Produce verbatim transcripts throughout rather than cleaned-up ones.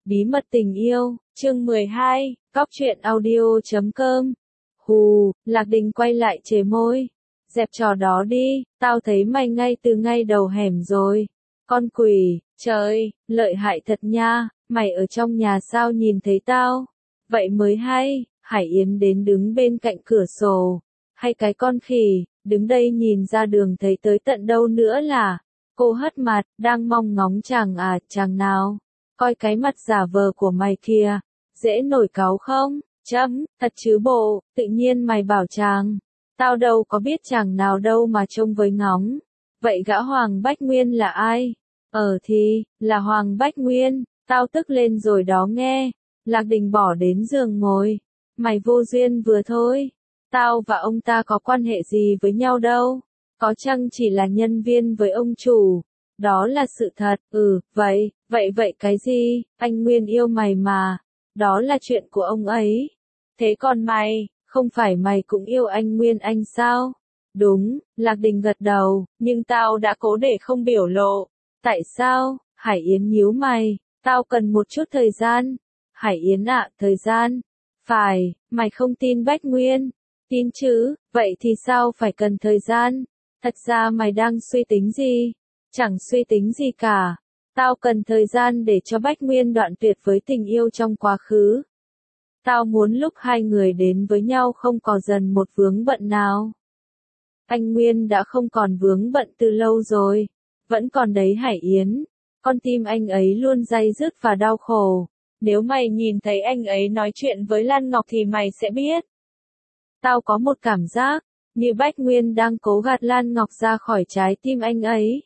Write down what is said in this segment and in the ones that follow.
Bí mật tình yêu, chương mười hai, Cóc truyện audio chấm com. Hù, Lạc Đình quay lại chề môi. Dẹp trò đó đi, tao thấy mày ngay từ ngay đầu hẻm rồi. Con quỷ, trời, lợi hại thật nha, mày ở trong nhà sao nhìn thấy tao? Vậy mới hay, Hải Yến đến đứng bên cạnh cửa sổ. Hay cái con khỉ, đứng đây nhìn ra đường thấy tới tận đâu nữa là. Cô hất mặt, đang mong ngóng chàng à, chàng nào? Coi cái mặt giả vờ của mày kìa, dễ nổi cáu không? Chấm, thật chứ bộ, tự nhiên mày bảo chàng. Tao đâu có biết chàng nào đâu mà trông với ngóng. Vậy gã Hoàng Bách Nguyên là ai? Ờ thì, là Hoàng Bách Nguyên, tao tức lên rồi đó nghe. Lạc Đình bỏ đến giường ngồi. Mày vô duyên vừa thôi. Tao và ông ta có quan hệ gì với nhau đâu. Có chăng chỉ là nhân viên với ông chủ. Đó là sự thật, ừ, vậy, vậy vậy cái gì, anh Nguyên yêu mày mà, đó là chuyện của ông ấy. Thế còn mày, không phải mày cũng yêu anh Nguyên anh sao? Đúng, Lạc Đình gật đầu, nhưng tao đã cố để không biểu lộ. Tại sao? Hải Yến nhíu mày, tao cần một chút thời gian. Hải Yến ạ, thời gian. Phải, mày không tin Bách Nguyên. Tin chứ, vậy thì sao phải cần thời gian? Thật ra mày đang suy tính gì? Chẳng suy tính gì cả. Tao cần thời gian để cho Bách Nguyên đoạn tuyệt với tình yêu trong quá khứ. Tao muốn lúc hai người đến với nhau không có dần một vướng bận nào. Anh Nguyên đã không còn vướng bận từ lâu rồi. Vẫn còn đấy Hải Yến. Con tim anh ấy luôn day dứt và đau khổ. Nếu mày nhìn thấy anh ấy nói chuyện với Lan Ngọc thì mày sẽ biết. Tao có một cảm giác, như Bách Nguyên đang cố gạt Lan Ngọc ra khỏi trái tim anh ấy.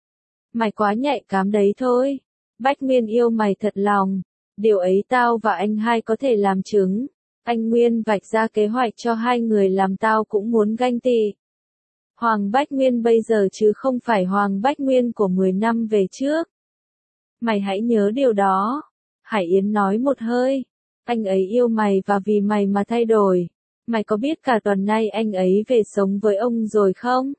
Mày quá nhạy cảm đấy thôi. Bách Nguyên yêu mày thật lòng. Điều ấy tao và anh hai có thể làm chứng. Anh Nguyên vạch ra kế hoạch cho hai người làm tao cũng muốn ganh tị. Hoàng Bách Nguyên bây giờ chứ không phải Hoàng Bách Nguyên của mười năm về trước. Mày hãy nhớ điều đó. Hải Yến nói một hơi. Anh ấy yêu mày và vì mày mà thay đổi. Mày có biết cả tuần nay anh ấy về sống với ông rồi không?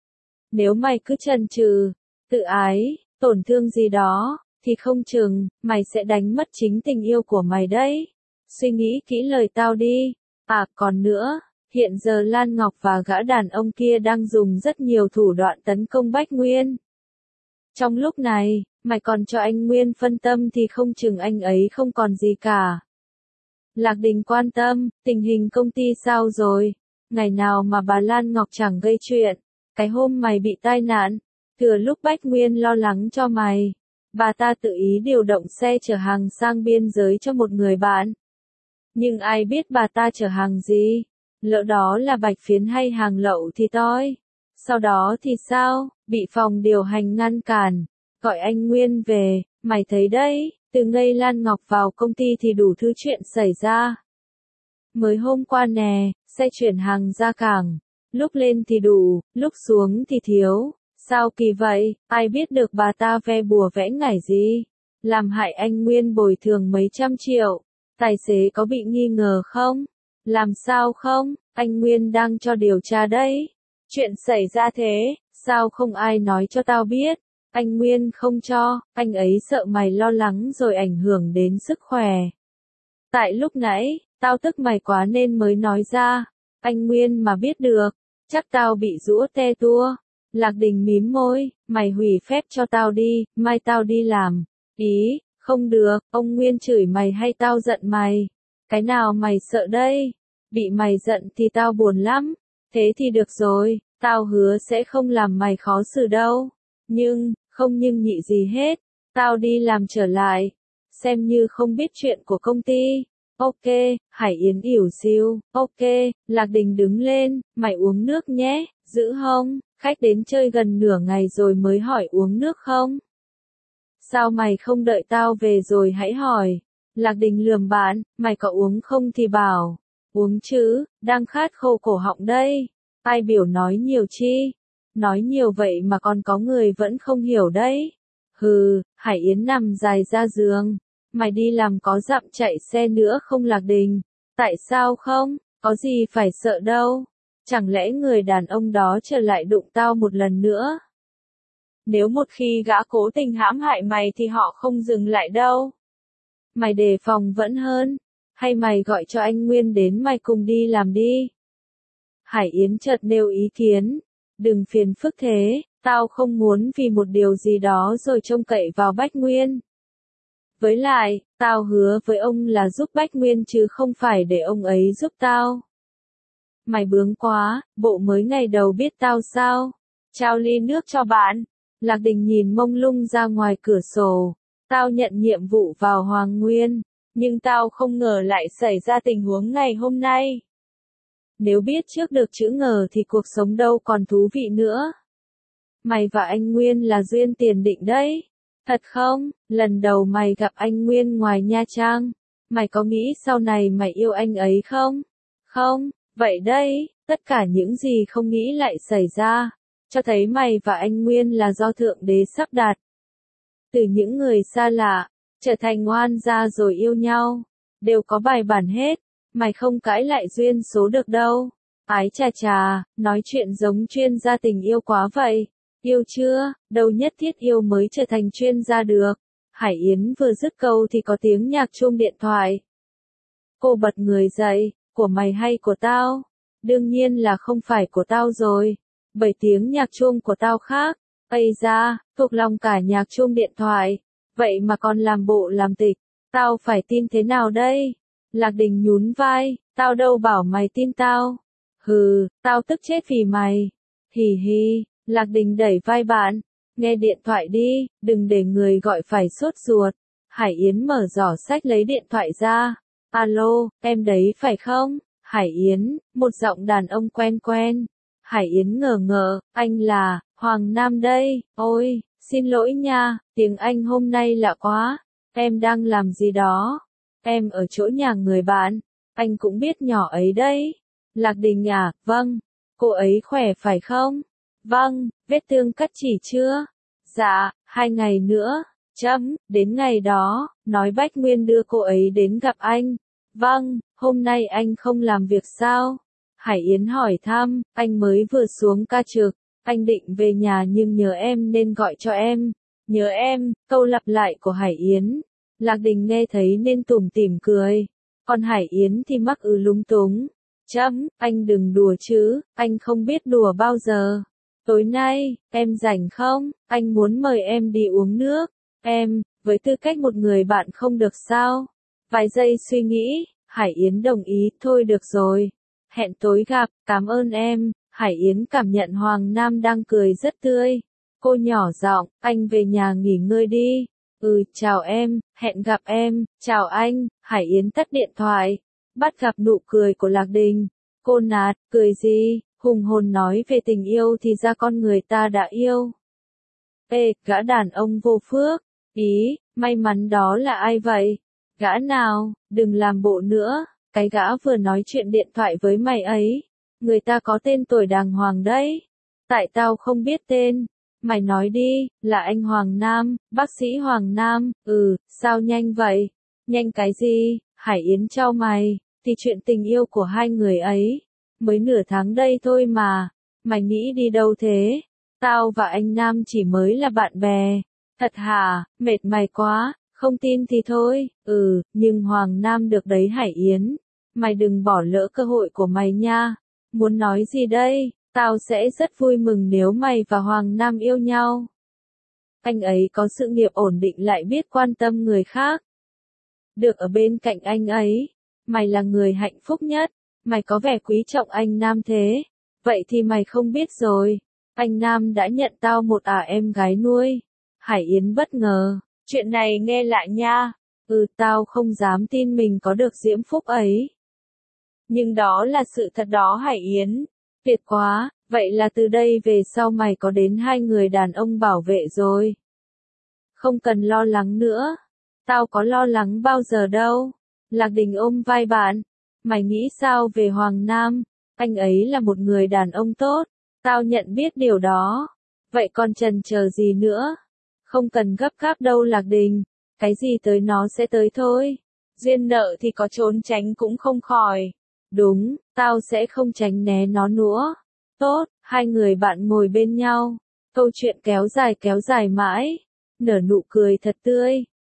Nếu mày cứ chần chừ, tự ái, tổn thương gì đó, thì không chừng, mày sẽ đánh mất chính tình yêu của mày đấy. Suy nghĩ kỹ lời tao đi. À, còn nữa, hiện giờ Lan Ngọc và gã đàn ông kia đang dùng rất nhiều thủ đoạn tấn công Bách Nguyên. Trong lúc này, mày còn cho anh Nguyên phân tâm thì không chừng anh ấy không còn gì cả. Lạc Đình quan tâm, tình hình công ty sao rồi? Ngày nào mà bà Lan Ngọc chẳng gây chuyện. Cái hôm mày bị tai nạn, thừa lúc Bách Nguyên lo lắng cho mày, bà ta tự ý điều động xe chở hàng sang biên giới cho một người bạn. Nhưng ai biết bà ta chở hàng gì? Lỡ đó là bạch phiến hay hàng lậu thì toi. Sau đó thì sao? Bị phòng điều hành ngăn cản, gọi anh Nguyên về, mày thấy đấy, từ ngày Lan Ngọc vào công ty thì đủ thứ chuyện xảy ra. Mới hôm qua nè, xe chuyển hàng ra cảng, lúc lên thì đủ, lúc xuống thì thiếu. Sao kỳ vậy, ai biết được bà ta ve bùa vẽ ngải gì? Làm hại anh Nguyên bồi thường mấy trăm triệu. Tài xế có bị nghi ngờ không? Làm sao không? Anh Nguyên đang cho điều tra đấy. Chuyện xảy ra thế, sao không ai nói cho tao biết? Anh Nguyên không cho, anh ấy sợ mày lo lắng rồi ảnh hưởng đến sức khỏe. Tại lúc nãy, tao tức mày quá nên mới nói ra. Anh Nguyên mà biết được, chắc tao bị rũa te tua. Lạc Đình mím môi, mày hủy phép cho tao đi, mai tao đi làm. Ý, không được, ông Nguyên chửi mày hay tao giận mày? Cái nào mày sợ đây? Bị mày giận thì tao buồn lắm. Thế thì được rồi, tao hứa sẽ không làm mày khó xử đâu. Nhưng, không nhưng nhị gì hết, tao đi làm trở lại. Xem như không biết chuyện của công ty. Ok, Hải Yến ỉu xìu, ok, Lạc Đình đứng lên, mày uống nước nhé, giữ không? Khách đến chơi gần nửa ngày rồi mới hỏi uống nước không? Sao mày không đợi tao về rồi hãy hỏi? Lạc Đình lườm bạn, mày có uống không thì bảo. Uống chứ, đang khát khô cổ họng đây. Ai biểu nói nhiều chi? Nói nhiều vậy mà còn có người vẫn không hiểu đấy. Hừ, Hải Yến nằm dài ra giường. Mày đi làm có dặm chạy xe nữa không Lạc Đình? Tại sao không? Có gì phải sợ đâu. Chẳng lẽ người đàn ông đó trở lại đụng tao một lần nữa? Nếu một khi gã cố tình hãm hại mày thì họ không dừng lại đâu. Mày đề phòng vẫn hơn. Hay mày gọi cho anh Nguyên đến mày cùng đi làm đi. Hải Yến chợt nêu ý kiến. Đừng phiền phức thế, tao không muốn vì một điều gì đó rồi trông cậy vào Bách Nguyên. Với lại, tao hứa với ông là giúp Bách Nguyên chứ không phải để ông ấy giúp tao. Mày bướng quá, bộ mới ngày đầu biết tao sao? Trao ly nước cho bạn. Lạc Đình nhìn mông lung ra ngoài cửa sổ. Tao nhận nhiệm vụ vào Hoàng Nguyên, nhưng tao không ngờ lại xảy ra tình huống ngày hôm nay. Nếu biết trước được chữ ngờ thì cuộc sống đâu còn thú vị nữa. Mày và anh Nguyên là duyên tiền định đấy. Thật không? Lần đầu mày gặp anh Nguyên ngoài Nha Trang. Mày có nghĩ sau này mày yêu anh ấy không? Không, vậy đây, tất cả những gì không nghĩ lại xảy ra. Cho thấy mày và anh Nguyên là do Thượng Đế sắp đặt. Từ những người xa lạ, trở thành oan gia rồi yêu nhau. Đều có bài bản hết. Mày không cãi lại duyên số được đâu. Ái chà chà, nói chuyện giống chuyên gia tình yêu quá vậy. Yêu chưa, đâu nhất thiết yêu mới trở thành chuyên gia được. Hải Yến vừa dứt câu thì có tiếng nhạc chuông điện thoại. Cô bật người dậy, của mày hay của tao? Đương nhiên là không phải của tao rồi. Bởi tiếng nhạc chuông của tao khác. Ây da, thuộc lòng cả nhạc chuông điện thoại. Vậy mà còn làm bộ làm tịch. Tao phải tin thế nào đây? Lạc Đình nhún vai, tao đâu bảo mày tin tao. Hừ, tao tức chết vì mày. Hì hì, Lạc Đình đẩy vai bạn. Nghe điện thoại đi, đừng để người gọi phải sốt ruột. Hải Yến mở giỏ sách lấy điện thoại ra. Alo, em đấy phải không? Hải Yến, một giọng đàn ông quen quen. Hải Yến ngờ ngợ, anh là, Hoàng Nam đây. Ôi, xin lỗi nha, tiếng Anh hôm nay lạ quá. Em đang làm gì đó? Em ở chỗ nhà người bạn. Anh cũng biết nhỏ ấy đấy. Lạc Đình à, vâng. Cô ấy khỏe phải không? Vâng, vết thương cắt chỉ chưa? Dạ, hai ngày nữa. Chấm, đến ngày đó, nói Bách Nguyên đưa cô ấy đến gặp anh. Vâng, hôm nay anh không làm việc sao? Hải Yến hỏi thăm, anh mới vừa xuống ca trực. Anh định về nhà nhưng nhớ em nên gọi cho em. Nhớ em, câu lặp lại của Hải Yến. Lạc Đình nghe thấy nên tủm tỉm cười. Còn Hải Yến thì mắc ư lúng túng. Chấm, anh đừng đùa chứ, anh không biết đùa bao giờ. Tối nay, em rảnh không? Anh muốn mời em đi uống nước. Em, với tư cách một người bạn không được sao? Vài giây suy nghĩ, Hải Yến đồng ý, thôi được rồi. Hẹn tối gặp, cảm ơn em. Hải Yến cảm nhận Hoàng Nam đang cười rất tươi. Cô nhỏ giọng, anh về nhà nghỉ ngơi đi. Ừ, chào em, hẹn gặp em, chào anh. Hải Yến tắt điện thoại. Bắt gặp nụ cười của Lạc Đình. Cô nạt, cười gì? Hùng hồn nói về tình yêu thì ra con người ta đã yêu. Ê, gã đàn ông vô phước. Ý, may mắn đó là ai vậy? Gã nào, đừng làm bộ nữa. Cái gã vừa nói chuyện điện thoại với mày ấy. Người ta có tên tuổi đàng hoàng đấy. Tại tao không biết tên. Mày nói đi, là anh Hoàng Nam, bác sĩ Hoàng Nam. Ừ, sao nhanh vậy? Nhanh cái gì? Hải Yến trao mày. Thì chuyện tình yêu của hai người ấy. Mới nửa tháng đây thôi mà. Mày nghĩ đi đâu thế? Tao và anh Nam chỉ mới là bạn bè. Thật hả? Mệt mày quá. Không tin thì thôi. Ừ, nhưng Hoàng Nam được đấy Hải Yến. Mày đừng bỏ lỡ cơ hội của mày nha. Muốn nói gì đây? Tao sẽ rất vui mừng nếu mày và Hoàng Nam yêu nhau. Anh ấy có sự nghiệp ổn định lại biết quan tâm người khác. Được ở bên cạnh anh ấy. Mày là người hạnh phúc nhất. Mày có vẻ quý trọng anh Nam thế. Vậy thì mày không biết rồi. Anh Nam đã nhận tao một ả em gái nuôi. Hải Yến bất ngờ. Chuyện này nghe lạ nha. Ừ, tao không dám tin mình có được diễm phúc ấy. Nhưng đó là sự thật đó Hải Yến. Tuyệt quá, vậy là từ đây về sau mày có đến hai người đàn ông bảo vệ rồi. Không cần lo lắng nữa. Tao có lo lắng bao giờ đâu. Lạc Đình ôm vai bạn. Mày nghĩ sao về Hoàng Nam? Anh ấy là một người đàn ông tốt. Tao nhận biết điều đó. Vậy còn chần chờ gì nữa? Không cần gấp gáp đâu Lạc Đình. Cái gì tới nó sẽ tới thôi. Duyên nợ thì có trốn tránh cũng không khỏi. Đúng, tao sẽ không tránh né nó nữa. Tốt, hai người bạn ngồi bên nhau. Câu chuyện kéo dài kéo dài mãi. Nở nụ cười thật tươi.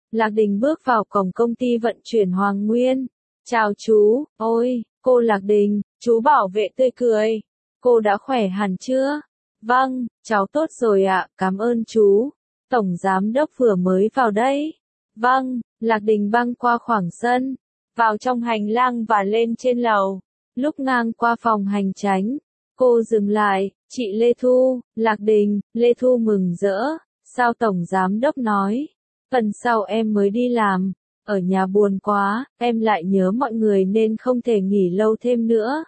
Lạc Đình bước vào cổng công ty vận chuyển Hoàng Nguyên. Chào chú, ôi, cô Lạc Đình, chú bảo vệ tươi cười. Cô đã khỏe hẳn chưa? Vâng, cháu tốt rồi ạ, cảm ơn chú. Tổng giám đốc vừa mới vào đây. Vâng, Lạc Đình băng qua khoảng sân, vào trong hành lang và lên trên lầu. Lúc ngang qua phòng hành chánh, cô dừng lại, chị Lê Thu, Lạc Đình, Lê Thu mừng rỡ. Sao tổng giám đốc nói? Tuần sau em mới đi làm, ở nhà buồn quá, em lại nhớ mọi người nên không thể nghỉ lâu thêm nữa.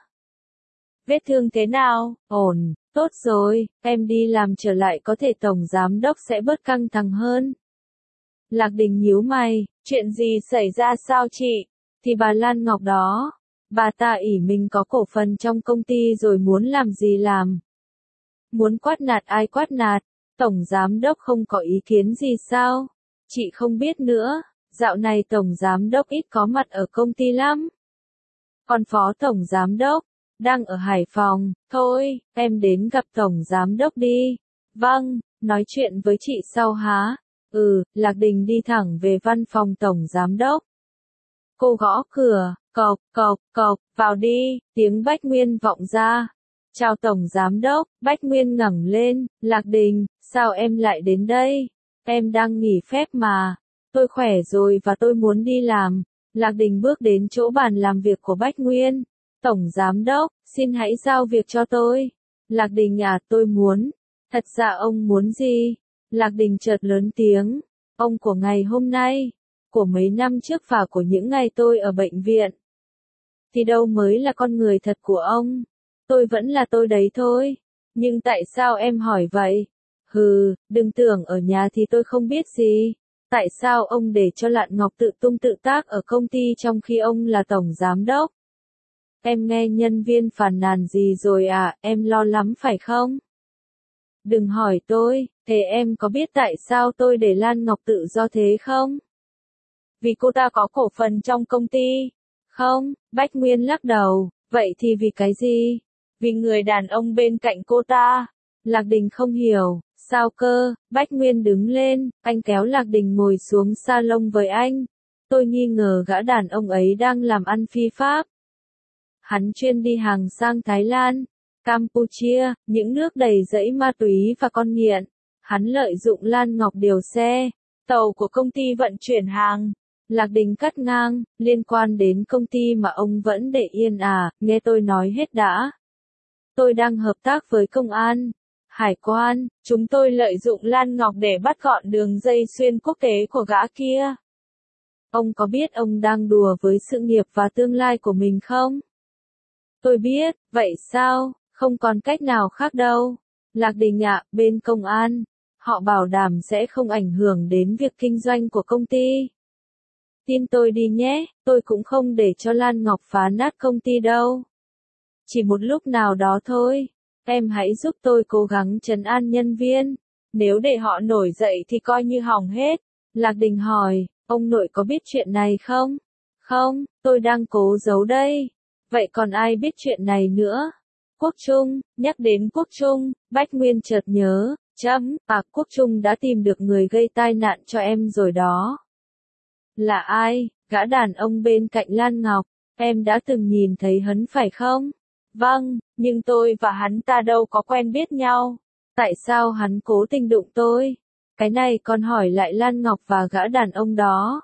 Vết thương thế nào? Ổn, tốt rồi, em đi làm trở lại có thể tổng giám đốc sẽ bớt căng thẳng hơn. Lạc Đình nhíu mày, chuyện gì xảy ra sao chị? Thì bà Lan Ngọc đó, bà ta ỷ mình có cổ phần trong công ty rồi muốn làm gì làm. Muốn quát nạt ai quát nạt, tổng giám đốc không có ý kiến gì sao? Chị không biết nữa, dạo này tổng giám đốc ít có mặt ở công ty lắm. Còn phó tổng giám đốc, đang ở Hải Phòng, thôi, em đến gặp tổng giám đốc đi. Vâng, nói chuyện với chị sau há. Ừ, Lạc Đình đi thẳng về văn phòng tổng giám đốc. Cô gõ cửa, cộc, cộc, cộc, vào đi, tiếng Bách Nguyên vọng ra. Chào tổng giám đốc, Bách Nguyên ngẩng lên, Lạc Đình, sao em lại đến đây? Em đang nghỉ phép mà. Tôi khỏe rồi và tôi muốn đi làm. Lạc Đình bước đến chỗ bàn làm việc của Bách Nguyên. Tổng giám đốc, xin hãy giao việc cho tôi. Lạc Đình à, tôi muốn. Thật ra ông muốn gì? Lạc Đình chợt lớn tiếng. Ông của ngày hôm nay, của mấy năm trước và của những ngày tôi ở bệnh viện. Thì đâu mới là con người thật của ông. Tôi vẫn là tôi đấy thôi. Nhưng tại sao em hỏi vậy? Hừ, đừng tưởng ở nhà thì tôi không biết gì. Tại sao ông để cho Lạn Ngọc tự tung tự tác ở công ty trong khi ông là tổng giám đốc? Em nghe nhân viên phàn nàn gì rồi à, em lo lắm phải không? Đừng hỏi tôi, thế em có biết tại sao tôi để Lan Ngọc tự do thế không? Vì cô ta có cổ phần trong công ty. Không, Bách Nguyên lắc đầu, vậy thì vì cái gì? Vì người đàn ông bên cạnh cô ta. Lạc Đình không hiểu, sao cơ? Bách Nguyên đứng lên, anh kéo Lạc Đình ngồi xuống salon với anh. Tôi nghi ngờ gã đàn ông ấy đang làm ăn phi pháp. Hắn chuyên đi hàng sang Thái Lan, Campuchia, những nước đầy rẫy ma túy và con nghiện. Hắn lợi dụng Lan Ngọc điều xe, tàu của công ty vận chuyển hàng. Lạc Đình cắt ngang, liên quan đến công ty mà ông vẫn để yên à, nghe tôi nói hết đã. Tôi đang hợp tác với công an, hải quan, chúng tôi lợi dụng Lan Ngọc để bắt gọn đường dây xuyên quốc tế của gã kia. Ông có biết ông đang đùa với sự nghiệp và tương lai của mình không? Tôi biết, vậy sao, không còn cách nào khác đâu. Lạc Đình ạ, bên công an, họ bảo đảm sẽ không ảnh hưởng đến việc kinh doanh của công ty. Tin tôi đi nhé, tôi cũng không để cho Lan Ngọc phá nát công ty đâu. Chỉ một lúc nào đó thôi, em hãy giúp tôi cố gắng trấn an nhân viên. Nếu để họ nổi dậy thì coi như hỏng hết. Lạc Đình hỏi, ông nội có biết chuyện này không? Không, tôi đang cố giấu đây. Vậy còn ai biết chuyện này nữa? Quốc Trung, nhắc đến Quốc Trung, Bách Nguyên chợt nhớ, chấm, à Quốc Trung đã tìm được người gây tai nạn cho em rồi đó. Là ai? Gã đàn ông bên cạnh Lan Ngọc, em đã từng nhìn thấy hắn phải không? Vâng, nhưng tôi và hắn ta đâu có quen biết nhau. Tại sao hắn cố tình đụng tôi? Cái này con hỏi lại Lan Ngọc và gã đàn ông đó.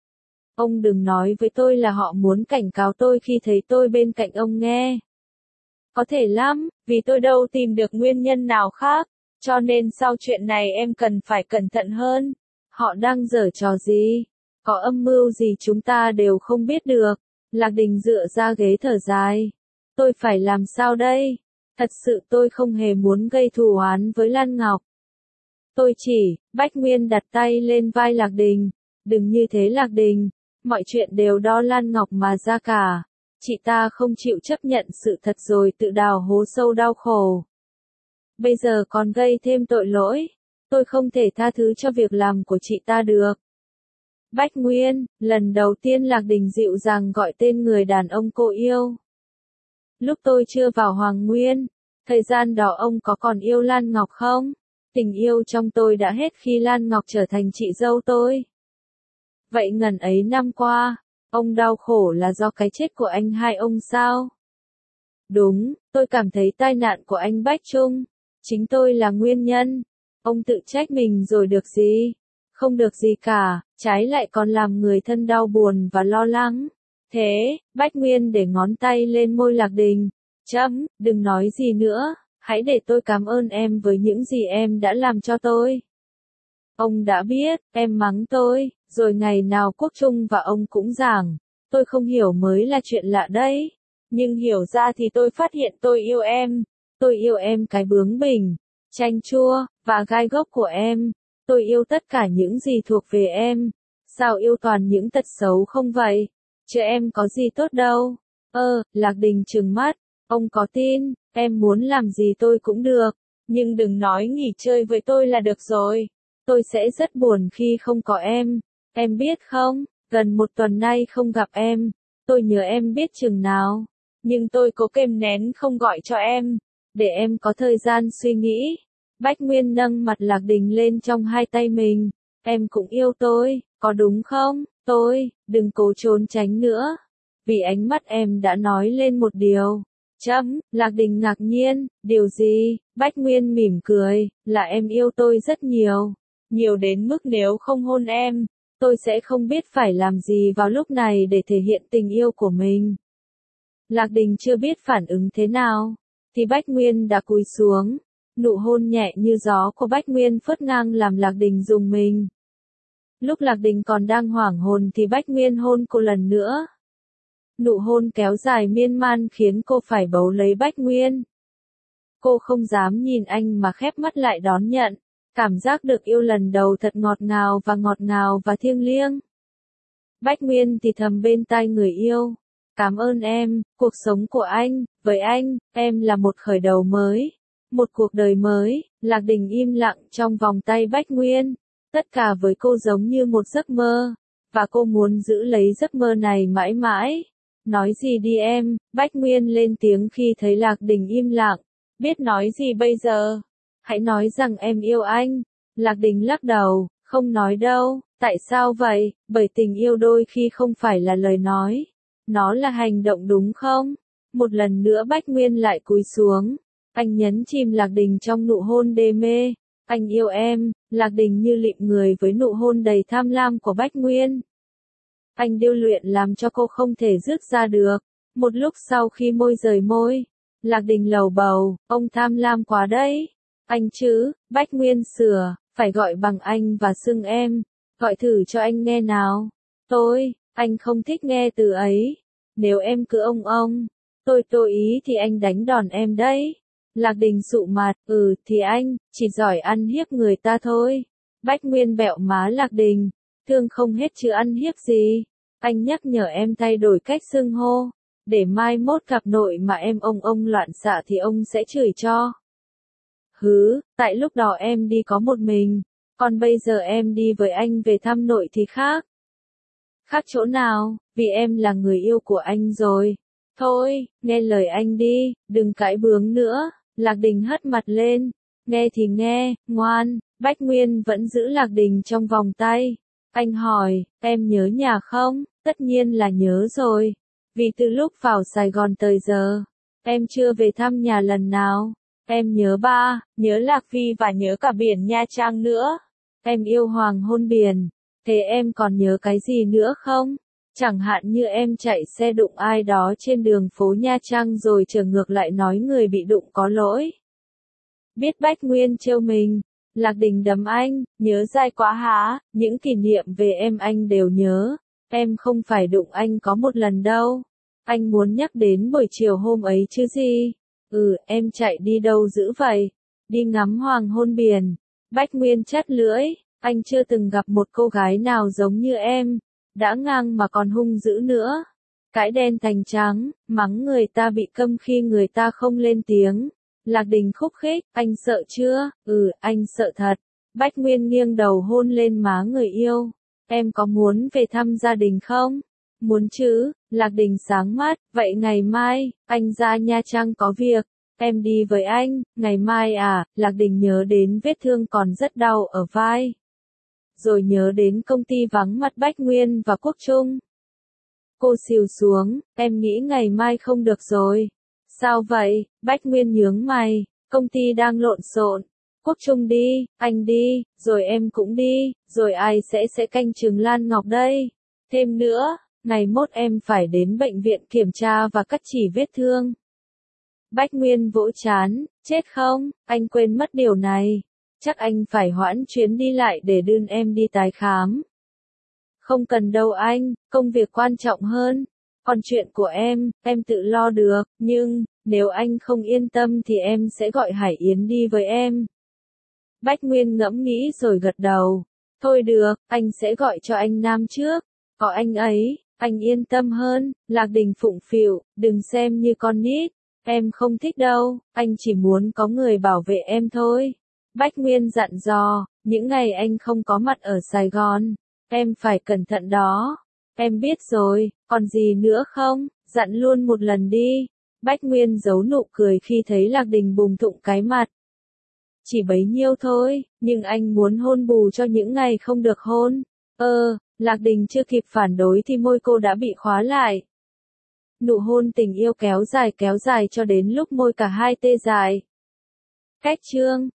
Ông đừng nói với tôi là họ muốn cảnh cáo tôi khi thấy tôi bên cạnh ông nghe. Có thể lắm, vì tôi đâu tìm được nguyên nhân nào khác, cho nên sau chuyện này em cần phải cẩn thận hơn. Họ đang giở trò gì? Có âm mưu gì chúng ta đều không biết được. Lạc Đình dựa ra ghế thở dài. Tôi phải làm sao đây? Thật sự tôi không hề muốn gây thù oán với Lan Ngọc. Tôi chỉ, Bách Nguyên đặt tay lên vai Lạc Đình. Đừng như thế Lạc Đình. Mọi chuyện đều do Lan Ngọc mà ra cả. Chị ta không chịu chấp nhận sự thật rồi tự đào hố sâu đau khổ. Bây giờ còn gây thêm tội lỗi. Tôi không thể tha thứ cho việc làm của chị ta được. Bách Nguyên, lần đầu tiên Lạc Đình dịu dàng gọi tên người đàn ông cô yêu. Lúc tôi chưa vào Hoàng Nguyên, thời gian đó ông có còn yêu Lan Ngọc không? Tình yêu trong tôi đã hết khi Lan Ngọc trở thành chị dâu tôi. Vậy ngần ấy năm qua, ông đau khổ là do cái chết của anh hai ông sao? Đúng, tôi cảm thấy tai nạn của anh Bách Trung. Chính tôi là nguyên nhân. Ông tự trách mình rồi được gì? Không được gì cả, trái lại còn làm người thân đau buồn và lo lắng. Thế, Bách Nguyên để ngón tay lên môi Lạc Đình. Chấm, đừng nói gì nữa, hãy để tôi cảm ơn em với những gì em đã làm cho tôi. Ông đã biết, em mắng tôi, rồi ngày nào Quốc Trung và ông cũng giảng. Tôi không hiểu mới là chuyện lạ đấy. Nhưng hiểu ra thì tôi phát hiện tôi yêu em. Tôi yêu em cái bướng bỉnh, chanh chua, và gai góc của em. Tôi yêu tất cả những gì thuộc về em. Sao yêu toàn những tật xấu không vậy? Chứ em có gì tốt đâu. Ơ, Lạc Đình trừng mắt. Ông có tin, em muốn làm gì tôi cũng được. Nhưng đừng nói nghỉ chơi với tôi là được rồi. Tôi sẽ rất buồn khi không có em. Em biết không, gần một tuần nay không gặp em. Tôi nhớ em biết chừng nào. Nhưng tôi cố kìm nén không gọi cho em. Để em có thời gian suy nghĩ. Bách Nguyên nâng mặt Lạc Đình lên trong hai tay mình. Em cũng yêu tôi, có đúng không? Tôi, đừng cố trốn tránh nữa. Vì ánh mắt em đã nói lên một điều. Chấm, Lạc Đình ngạc nhiên, điều gì? Bách Nguyên mỉm cười, là em yêu tôi rất nhiều. Nhiều đến mức nếu không hôn em, tôi sẽ không biết phải làm gì vào lúc này để thể hiện tình yêu của mình. Lạc Đình chưa biết phản ứng thế nào, thì Bách Nguyên đã cúi xuống. Nụ hôn nhẹ như gió của Bách Nguyên phớt ngang làm Lạc Đình rùng mình. Lúc Lạc Đình còn đang hoảng hồn thì Bách Nguyên hôn cô lần nữa. Nụ hôn kéo dài miên man khiến cô phải bấu lấy Bách Nguyên. Cô không dám nhìn anh mà khép mắt lại đón nhận. Cảm giác được yêu lần đầu thật ngọt ngào và ngọt ngào và thiêng liêng. Bách Nguyên thì thầm bên tai người yêu. Cảm ơn em, cuộc sống của anh, với anh, em là một khởi đầu mới. Một cuộc đời mới. Lạc Đình im lặng trong vòng tay Bách Nguyên. Tất cả với cô giống như một giấc mơ. Và cô muốn giữ lấy giấc mơ này mãi mãi. Nói gì đi em, Bách Nguyên lên tiếng khi thấy Lạc Đình im lặng. Biết nói gì bây giờ? Hãy nói rằng em yêu anh. Lạc Đình lắc đầu, không nói đâu. Tại sao vậy? Bởi tình yêu đôi khi không phải là lời nói. Nó là hành động đúng không? Một lần nữa Bách Nguyên lại cúi xuống. Anh nhấn chìm Lạc Đình trong nụ hôn đê mê. Anh yêu em. Lạc Đình như lịm người với nụ hôn đầy tham lam của Bách Nguyên. Anh điêu luyện làm cho cô không thể dứt ra được. Một lúc sau khi môi rời môi, Lạc Đình lầu bầu, ông tham lam quá đấy. Anh chứ, Bách Nguyên sửa, phải gọi bằng anh và xưng em. Gọi thử cho anh nghe nào. Tôi, anh không thích nghe từ ấy. Nếu em cứ ông ông, tôi tôi ý thì anh đánh đòn em đấy. Lạc Đình sụ mặt, ừ thì anh, chỉ giỏi ăn hiếp người ta thôi. Bách Nguyên bẹo má Lạc Đình, thương không hết chứ ăn hiếp gì. Anh nhắc nhở em thay đổi cách xưng hô. Để mai mốt gặp nội mà em ông ông loạn xạ thì ông sẽ chửi cho. Hứ, tại lúc đó em đi có một mình. Còn bây giờ em đi với anh về thăm nội thì khác. Khác chỗ nào, vì em là người yêu của anh rồi. Thôi, nghe lời anh đi, đừng cãi bướng nữa. Lạc Đình hất mặt lên. Nghe thì nghe, ngoan. Bách Nguyên vẫn giữ Lạc Đình trong vòng tay. Anh hỏi, em nhớ nhà không? Tất nhiên là nhớ rồi. Vì từ lúc vào Sài Gòn tới giờ, em chưa về thăm nhà lần nào. Em nhớ ba, nhớ Lạc Phi và nhớ cả biển Nha Trang nữa. Em yêu hoàng hôn biển. Thế em còn nhớ cái gì nữa không? Chẳng hạn như em chạy xe đụng ai đó trên đường phố Nha Trang rồi trở ngược lại nói người bị đụng có lỗi. Biết Bách Nguyên trêu mình. Lạc Đình đấm anh, nhớ dai quá hả? Những kỷ niệm về em anh đều nhớ. Em không phải đụng anh có một lần đâu. Anh muốn nhắc đến buổi chiều hôm ấy chứ gì. Ừ, em chạy đi đâu dữ vậy? Đi ngắm hoàng hôn biển. Bách Nguyên chắt lưỡi. Anh chưa từng gặp một cô gái nào giống như em. Đã ngang mà còn hung dữ nữa. Cãi đen thành trắng, mắng người ta bị câm khi người ta không lên tiếng. Lạc Đình khúc khích, anh sợ chưa? Ừ, anh sợ thật. Bách Nguyên nghiêng đầu hôn lên má người yêu. Em có muốn về thăm gia đình không? Muốn chứ, Lạc Đình sáng mắt, vậy ngày mai, anh ra Nha Trang có việc. Em đi với anh, ngày mai à, Lạc Đình nhớ đến vết thương còn rất đau ở vai. rồi nhớ đến công ty vắng mặt Bách Nguyên và Quốc Trung. Cô xìu xuống, em nghĩ ngày mai không được rồi. Sao vậy? Bách Nguyên nhướng mày, công ty đang lộn xộn. Quốc Trung đi, anh đi, rồi em cũng đi, rồi ai sẽ sẽ canh chừng Lan Ngọc đây? Thêm nữa, ngày mốt em phải đến bệnh viện kiểm tra và cắt chỉ vết thương. Bách Nguyên vỗ chán, chết không, anh quên mất điều này. Chắc anh phải hoãn chuyến đi lại để đưa em đi tái khám. Không cần đâu anh, công việc quan trọng hơn. Còn chuyện của em, em tự lo được, nhưng, nếu anh không yên tâm thì em sẽ gọi Hải Yến đi với em. Bách Nguyên ngẫm nghĩ rồi gật đầu. Thôi được, anh sẽ gọi cho anh Nam trước. Có anh ấy, anh yên tâm hơn. Lạc Đình phụng phịu, đừng xem như con nít. Em không thích đâu, anh chỉ muốn có người bảo vệ em thôi. Bách Nguyên dặn dò, những ngày anh không có mặt ở Sài Gòn, em phải cẩn thận đó. Em biết rồi, còn gì nữa không, dặn luôn một lần đi. Bách Nguyên giấu nụ cười khi thấy Lạc Đình bùng thụng cái mặt. Chỉ bấy nhiêu thôi, nhưng anh muốn hôn bù cho những ngày không được hôn. Ơ, Lạc Đình chưa kịp phản đối thì môi cô đã bị khóa lại. Nụ hôn tình yêu kéo dài kéo dài cho đến lúc môi cả hai tê dại. Cách chương